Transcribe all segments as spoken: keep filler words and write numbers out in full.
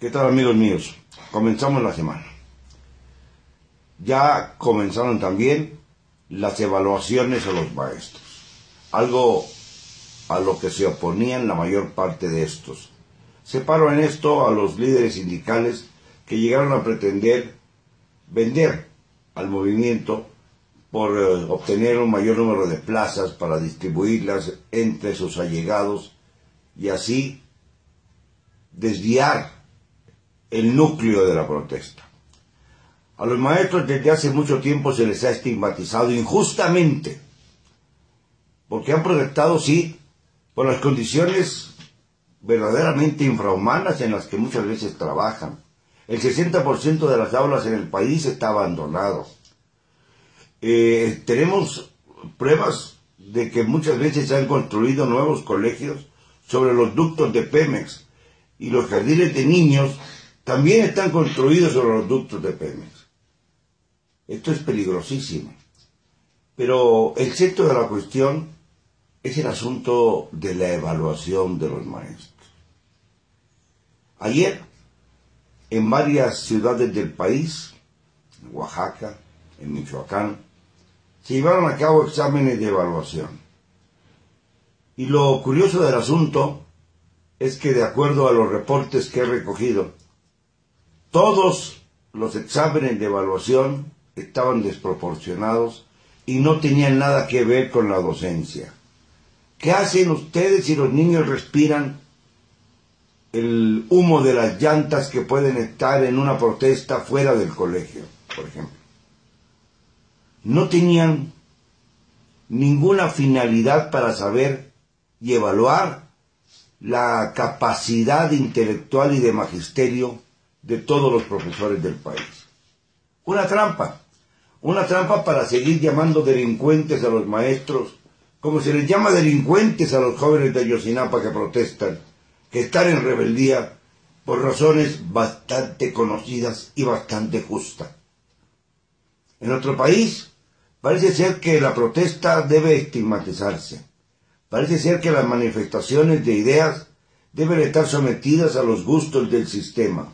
¿Qué tal, amigos míos? Comenzamos la semana. Ya comenzaron también las evaluaciones a los maestros, algo a lo que se oponían la mayor parte de estos. Separo en esto a los líderes sindicales que llegaron a pretender vender al movimiento por eh, obtener un mayor número de plazas para distribuirlas entre sus allegados y así desviar el núcleo de la protesta. A los maestros desde hace mucho tiempo se les ha estigmatizado injustamente, porque han protestado, sí, por las condiciones verdaderamente infrahumanas en las que muchas veces trabajan. El sesenta por ciento de las aulas en el país está abandonado. Eh, tenemos pruebas de que muchas veces se han construido nuevos colegios sobre los ductos de Pemex, y los jardines de niños también están construidos sobre los ductos de Pemex. Esto es peligrosísimo. Pero el centro de la cuestión es el asunto de la evaluación de los maestros. Ayer, en varias ciudades del país, en Oaxaca, en Michoacán, se llevaron a cabo exámenes de evaluación. Y lo curioso del asunto es que, de acuerdo a los reportes que he recogido, todos los exámenes de evaluación estaban desproporcionados y no tenían nada que ver con la docencia. ¿Qué hacen ustedes si los niños respiran el humo de las llantas que pueden estar en una protesta fuera del colegio, por ejemplo? No tenían ninguna finalidad para saber y evaluar la capacidad intelectual y de magisterio de todos los profesores del país. Una trampa, una trampa para seguir llamando delincuentes a los maestros, como se les llama delincuentes a los jóvenes de Ayotzinapa que protestan, que están en rebeldía por razones bastante conocidas y bastante justas. En nuestro país parece ser que la protesta debe estigmatizarse. Parece ser que las manifestaciones de ideas deben estar sometidas a los gustos del sistema.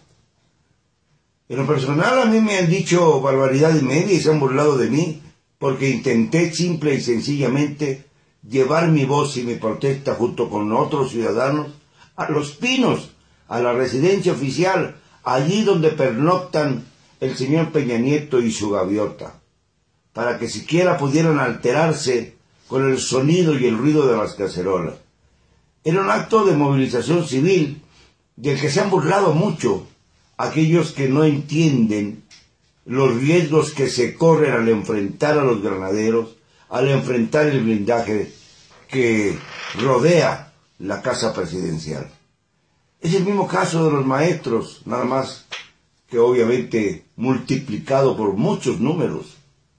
En lo personal, a mí me han dicho barbaridad y media y se han burlado de mí porque intenté simple y sencillamente llevar mi voz y mi protesta junto con otros ciudadanos a Los Pinos, a la residencia oficial, allí donde pernoctan el señor Peña Nieto y su gaviota, para que siquiera pudieran alterarse con el sonido y el ruido de las cacerolas. Era un acto de movilización civil del que se han burlado mucho aquellos que no entienden los riesgos que se corren al enfrentar a los granaderos, al enfrentar el blindaje que rodea la casa presidencial. Es el mismo caso de los maestros, nada más que obviamente multiplicado por muchos números.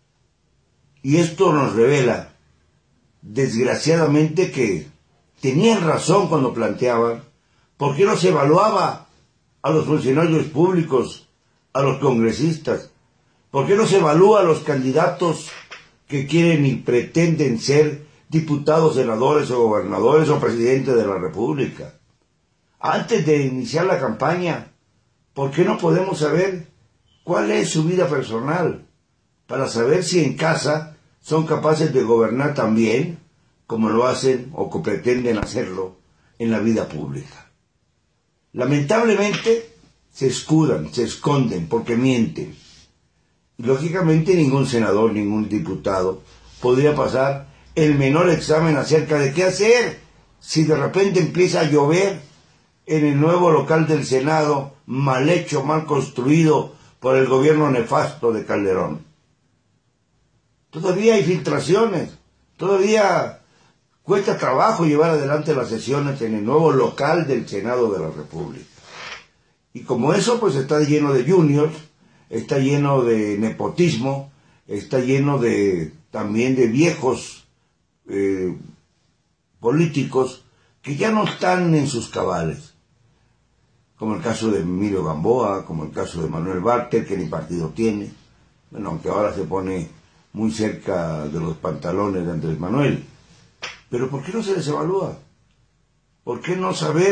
Y esto nos revela, desgraciadamente, que tenían razón cuando planteaban por qué no se evaluaba a los funcionarios públicos, a los congresistas, por qué no se evalúa a los candidatos que quieren y pretenden ser diputados, senadores o gobernadores o presidentes de la República. Antes de iniciar la campaña, ¿por qué no podemos saber cuál es su vida personal para saber si en casa son capaces de gobernar también como lo hacen o que pretenden hacerlo en la vida pública? Lamentablemente se escudan, se esconden porque mienten. Y lógicamente ningún senador, ningún diputado podría pasar el menor examen acerca de qué hacer si de repente empieza a llover en el nuevo local del Senado, mal hecho, mal construido por el gobierno nefasto de Calderón. Todavía hay filtraciones, todavía cuesta trabajo llevar adelante las sesiones en el nuevo local del Senado de la República. Y como eso, pues está lleno de juniors, está lleno de nepotismo, está lleno de también de viejos eh, políticos que ya no están en sus cabales. Como el caso de Emilio Gamboa, como el caso de Manuel Bartlett, que ni partido tiene. Bueno, aunque ahora se pone muy cerca de los pantalones de Andrés Manuel. Pero ¿por qué no se les evalúa? ¿Por qué no saber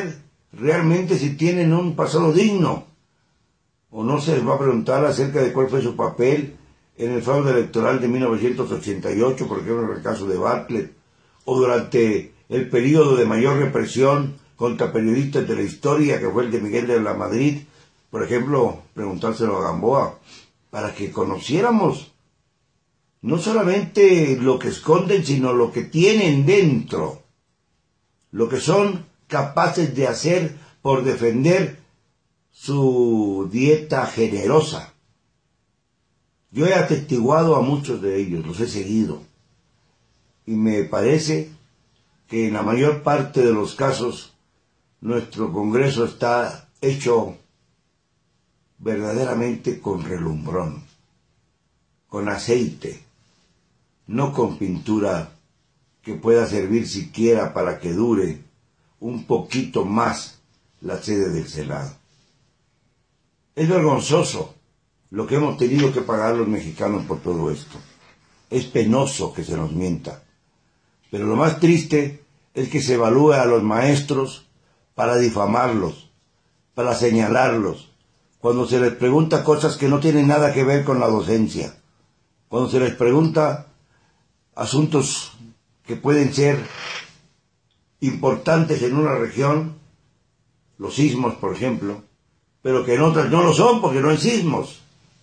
realmente si tienen un pasado digno, o no se les va a preguntar acerca de cuál fue su papel en el fraude electoral de mil novecientos ochenta y ocho, por ejemplo en el caso de Bartlett, o durante el periodo de mayor represión contra periodistas de la historia, que fue el de Miguel de la Madrid, por ejemplo, preguntárselo a Gamboa, para que conociéramos no solamente lo que esconden, sino lo que tienen dentro, lo que son capaces de hacer por defender su dieta generosa. Yo he atestiguado a muchos de ellos, los he seguido, y me parece que en la mayor parte de los casos nuestro Congreso está hecho verdaderamente con relumbrón, con aceite, no con pintura que pueda servir siquiera para que dure un poquito más la sede del Senado. Es vergonzoso lo que hemos tenido que pagar los mexicanos por todo esto. Es penoso que se nos mienta. Pero lo más triste es que se evalúe a los maestros para difamarlos, para señalarlos, cuando se les pregunta cosas que no tienen nada que ver con la docencia, cuando se les pregunta asuntos que pueden ser importantes en una región, los sismos, por ejemplo, pero que en otras no lo son porque no hay sismos.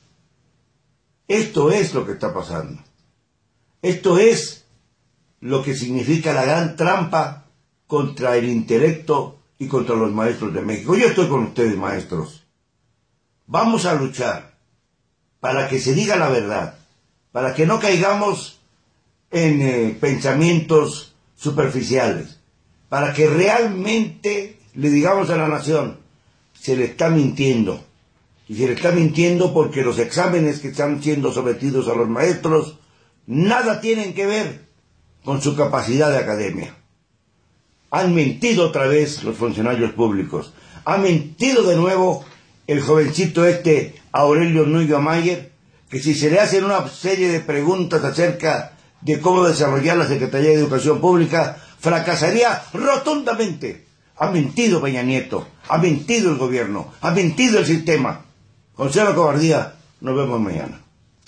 Esto es lo que está pasando. Esto es lo que significa la gran trampa contra el intelecto y contra los maestros de México. Yo estoy con ustedes, maestros. Vamos a luchar para que se diga la verdad, para que no caigamos en eh, pensamientos superficiales, para que realmente le digamos a la nación, se le está mintiendo, y se le está mintiendo porque los exámenes que están siendo sometidos a los maestros nada tienen que ver con su capacidad de academia. Han mentido otra vez los funcionarios públicos, ha mentido de nuevo el jovencito este Aurelio Nuño Mayer, que si se le hacen una serie de preguntas acerca de cómo desarrollar la Secretaría de Educación Pública, fracasaría rotundamente. Ha mentido Peña Nieto, ha mentido el gobierno, ha mentido el sistema. Con cero cobardía, nos vemos mañana.